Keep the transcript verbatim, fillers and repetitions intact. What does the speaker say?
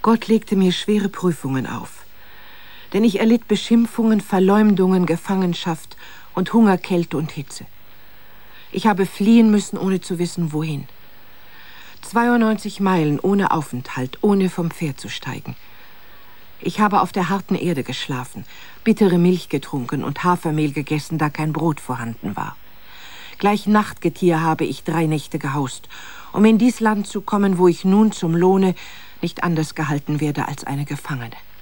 Gott legte mir schwere Prüfungen auf, denn ich erlitt Beschimpfungen, Verleumdungen, Gefangenschaft und Hunger, Kälte und Hitze. Ich habe fliehen müssen, ohne zu wissen, wohin. zweiundneunzig Meilen ohne Aufenthalt, ohne vom Pferd zu steigen. Ich habe auf der harten Erde geschlafen, bittere Milch getrunken und Hafermehl gegessen, da kein Brot vorhanden war. Gleich Nachtgetier habe ich drei Nächte gehaust, um in dies Land zu kommen, wo ich nun zum Lohne nicht anders gehalten werde als eine Gefangene.